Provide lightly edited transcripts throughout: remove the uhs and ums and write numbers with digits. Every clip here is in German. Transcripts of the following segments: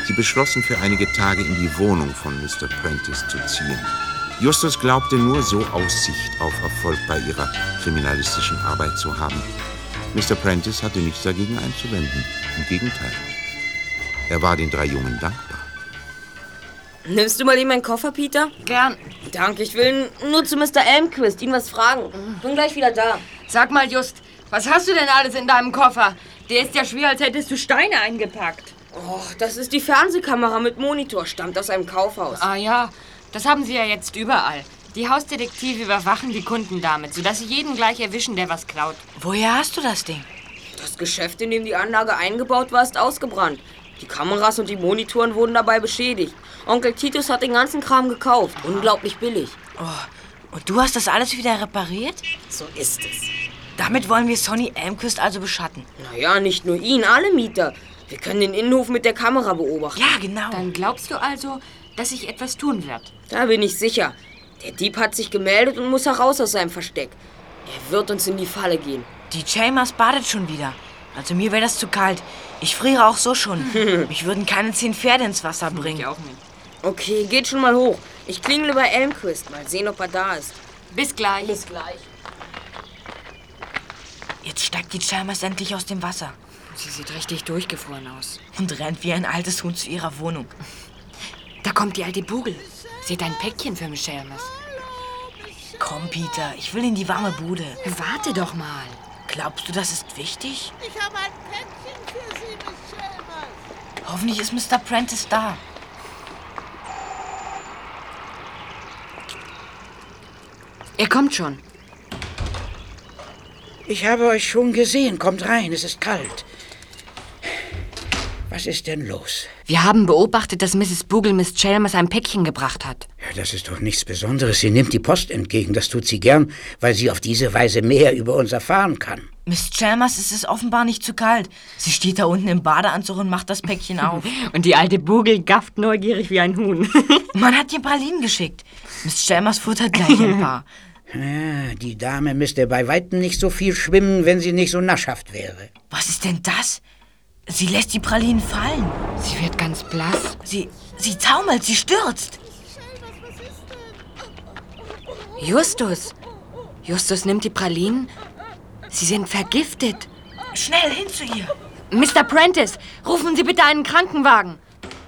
Sie beschlossen, für einige Tage in die Wohnung von Mr. Prentice zu ziehen. Justus glaubte nur so Aussicht auf Erfolg bei ihrer kriminalistischen Arbeit zu haben. Mr. Prentice hatte nichts dagegen einzuwenden. Im Gegenteil. Er war den 3 Jungen dankbar. Nimmst du mal eben meinen Koffer, Peter? Gern. Danke, ich will nur zu Mr. Elmquist, ihn was fragen. Bin gleich wieder da. Sag mal, Just, was hast du denn alles in deinem Koffer? Der ist ja schwer, als hättest du Steine eingepackt. Och, das ist die Fernsehkamera mit Monitor, stammt aus einem Kaufhaus. Ah ja, das haben sie ja jetzt überall. Die Hausdetektive überwachen die Kunden damit, sodass sie jeden gleich erwischen, der was klaut. Woher hast du das Ding? Das Geschäft, in dem die Anlage eingebaut war, ist ausgebrannt. Die Kameras und die Monitoren wurden dabei beschädigt. Onkel Titus hat den ganzen Kram gekauft. Unglaublich billig. Oh, und du hast das alles wieder repariert? So ist es. Damit wollen wir Sonny Elmquist also beschatten. Naja, nicht nur ihn, alle Mieter. Wir können den Innenhof mit der Kamera beobachten. Ja, genau. Dann glaubst du also, dass sich etwas tun wird? Da bin ich sicher. Der Dieb hat sich gemeldet und muss heraus aus seinem Versteck. Er wird uns in die Falle gehen. Die Chalmers badet schon wieder. Also mir wäre das zu kalt. Ich friere auch so schon. Mich würden keine 10 Pferde ins Wasser bringen. Ich auch nicht. Okay, geht schon mal hoch. Ich klingele bei Elmquist. Mal sehen, ob er da ist. Bis gleich. Bis gleich. Jetzt steigt die Chalmers endlich aus dem Wasser. Sie sieht richtig durchgefroren aus. Und rennt wie ein altes Huhn zu ihrer Wohnung. Da kommt die alte Bugel. Sie hat ein Päckchen für Miss Chalmers. Komm, Peter, ich will in die warme Bude. Warte doch mal. Glaubst du, das ist wichtig? Ich habe ein Päckchen für Sie, Miss Chalmers. Hoffentlich ist Mr. Prentice da. Er kommt schon. Ich habe euch schon gesehen. Kommt rein, es ist kalt. Was ist denn los? Wir haben beobachtet, dass Mrs. Bugel Miss Chalmers ein Päckchen gebracht hat. Ja, das ist doch nichts Besonderes. Sie nimmt die Post entgegen. Das tut sie gern, weil sie auf diese Weise mehr über uns erfahren kann. Miss Chalmers ist es offenbar nicht zu kalt. Sie steht da unten im Badeanzug und macht das Päckchen auf. Und die alte Bugel gafft neugierig wie ein Huhn. Man hat ihr Pralinen geschickt. Miss Chalmers futtert gleich ein paar. Ja, die Dame müsste bei weitem nicht so viel schwimmen, wenn sie nicht so naschhaft wäre. Was ist denn das? Sie lässt die Pralinen fallen. Sie wird ganz blass. Sie taumelt, sie stürzt. Justus. Justus nimmt die Pralinen. Sie sind vergiftet. Schnell hin zu ihr. Mr. Prentice, rufen Sie bitte einen Krankenwagen.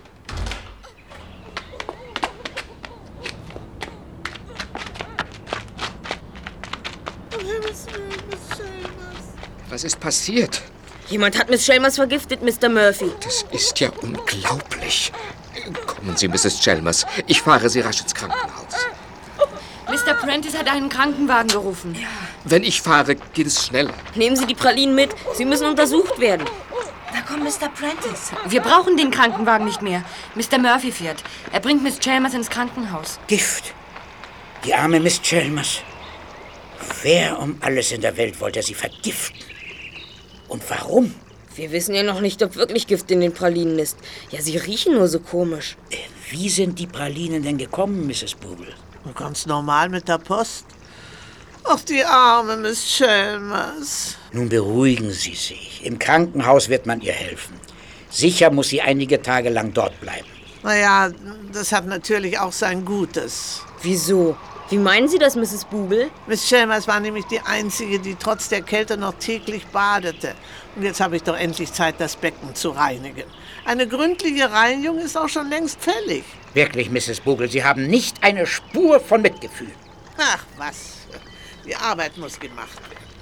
Was ist passiert? Jemand hat Miss Chalmers vergiftet, Mr. Murphy. Das ist ja unglaublich. Kommen Sie, Mrs. Chalmers. Ich fahre Sie rasch ins Krankenhaus. Mr. Prentice hat einen Krankenwagen gerufen. Ja. Wenn ich fahre, geht es schneller. Nehmen Sie die Pralinen mit. Sie müssen untersucht werden. Da kommt Mr. Prentice. Wir brauchen den Krankenwagen nicht mehr. Mr. Murphy fährt. Er bringt Miss Chalmers ins Krankenhaus. Gift. Die arme Miss Chalmers. Wer um alles in der Welt wollte sie vergiften? Und warum? Wir wissen ja noch nicht, ob wirklich Gift in den Pralinen ist. Ja, sie riechen nur so komisch. Wie sind die Pralinen denn gekommen, Mrs. Bugel? Ganz normal mit der Post. Ach, die arme Miss Chalmers. Nun beruhigen Sie sich. Im Krankenhaus wird man ihr helfen. Sicher muss sie einige Tage lang dort bleiben. Naja, das hat natürlich auch sein Gutes. Wieso? Wie meinen Sie das, Mrs. Bugel? Miss Chalmers war nämlich die Einzige, die trotz der Kälte noch täglich badete. Und jetzt habe ich doch endlich Zeit, das Becken zu reinigen. Eine gründliche Reinigung ist auch schon längst fällig. Wirklich, Mrs. Bugel, Sie haben nicht eine Spur von Mitgefühl. Ach, was. Die Arbeit muss gemacht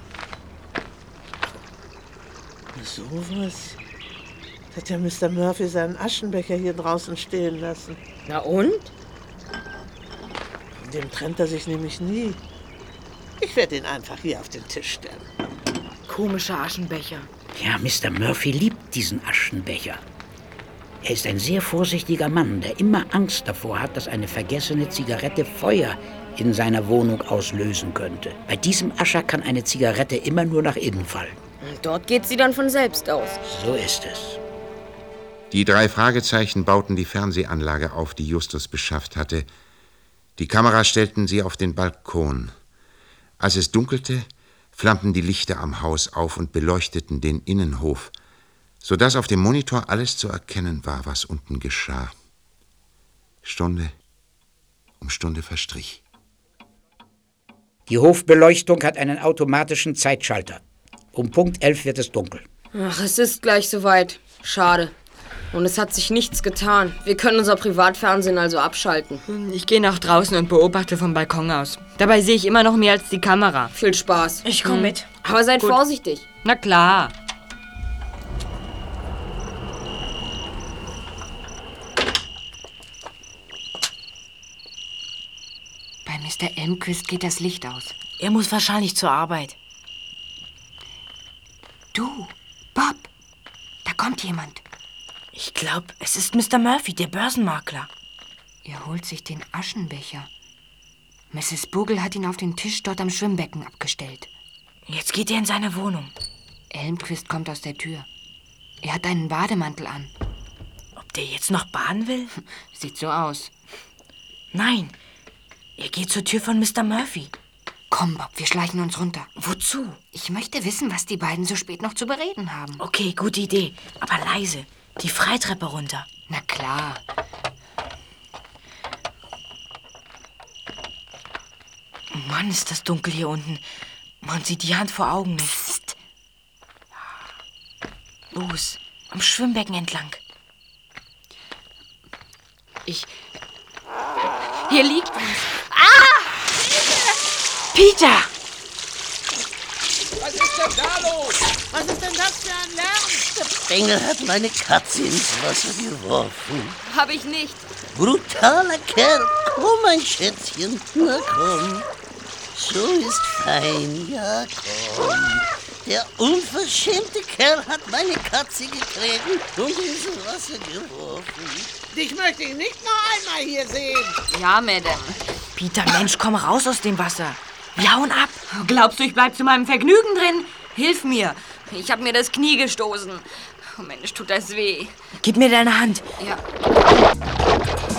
werden. So was. Hat ja Mr. Murphy seinen Aschenbecher hier draußen stehen lassen. Na und? Von dem trennt er sich nämlich nie. Ich werde ihn einfach hier auf den Tisch stellen. Komischer Aschenbecher. Ja, Mr. Murphy liebt diesen Aschenbecher. Er ist ein sehr vorsichtiger Mann, der immer Angst davor hat, dass eine vergessene Zigarette Feuer in seiner Wohnung auslösen könnte. Bei diesem Ascher kann eine Zigarette immer nur nach innen fallen. Und dort geht sie dann von selbst aus. So ist es. Die 3 Fragezeichen bauten die Fernsehanlage auf, die Justus beschafft hatte. Die Kamera stellten sie auf den Balkon. Als es dunkelte, flammten die Lichter am Haus auf und beleuchteten den Innenhof, sodass auf dem Monitor alles zu erkennen war, was unten geschah. Stunde um Stunde verstrich. Die Hofbeleuchtung hat einen automatischen Zeitschalter. Um Punkt 11 wird es dunkel. Ach, es ist gleich soweit. Schade. Und es hat sich nichts getan. Wir können unser Privatfernsehen also abschalten. Ich gehe nach draußen und beobachte vom Balkon aus. Dabei sehe ich immer noch mehr als die Kamera. Viel Spaß. Ich komm mit. Aber seid vorsichtig. Na klar. Bei Mr. Elmquist geht das Licht aus. Er muss wahrscheinlich zur Arbeit. Du, Bob, da kommt jemand. Ich glaube, es ist Mr. Murphy, der Börsenmakler. Er holt sich den Aschenbecher. Mrs. Bogle hat ihn auf den Tisch dort am Schwimmbecken abgestellt. Jetzt geht er in seine Wohnung. Elmquist kommt aus der Tür. Er hat einen Bademantel an. Ob der jetzt noch baden will? Sieht so aus. Nein, er geht zur Tür von Mr. Murphy. Komm, Bob, wir schleichen uns runter. Wozu? Ich möchte wissen, was die beiden so spät noch zu bereden haben. Okay, gute Idee. Aber leise. Die Freitreppe runter. Na klar. Mann, ist das dunkel hier unten. Man sieht die Hand vor Augen nicht. Psst. Los, am Schwimmbecken entlang. Hier liegt was. Peter! Was ist denn da los? Was ist denn das für ein Lärm? Bengel hat meine Katze ins Wasser geworfen. Hab ich nicht. Brutaler Kerl. Komm, mein Schätzchen. Na komm. So ist fein. Ja, komm. Der unverschämte Kerl hat meine Katze getreten und ins Wasser geworfen. Dich möchte ich nicht noch einmal hier sehen. Ja, Madame. Peter, Mensch, komm raus aus dem Wasser. Wir hauen ab. Glaubst du, ich bleib zu meinem Vergnügen drin? Hilf mir. Ich hab mir das Knie gestoßen. Oh Mensch, tut das weh. Gib mir deine Hand. Ja.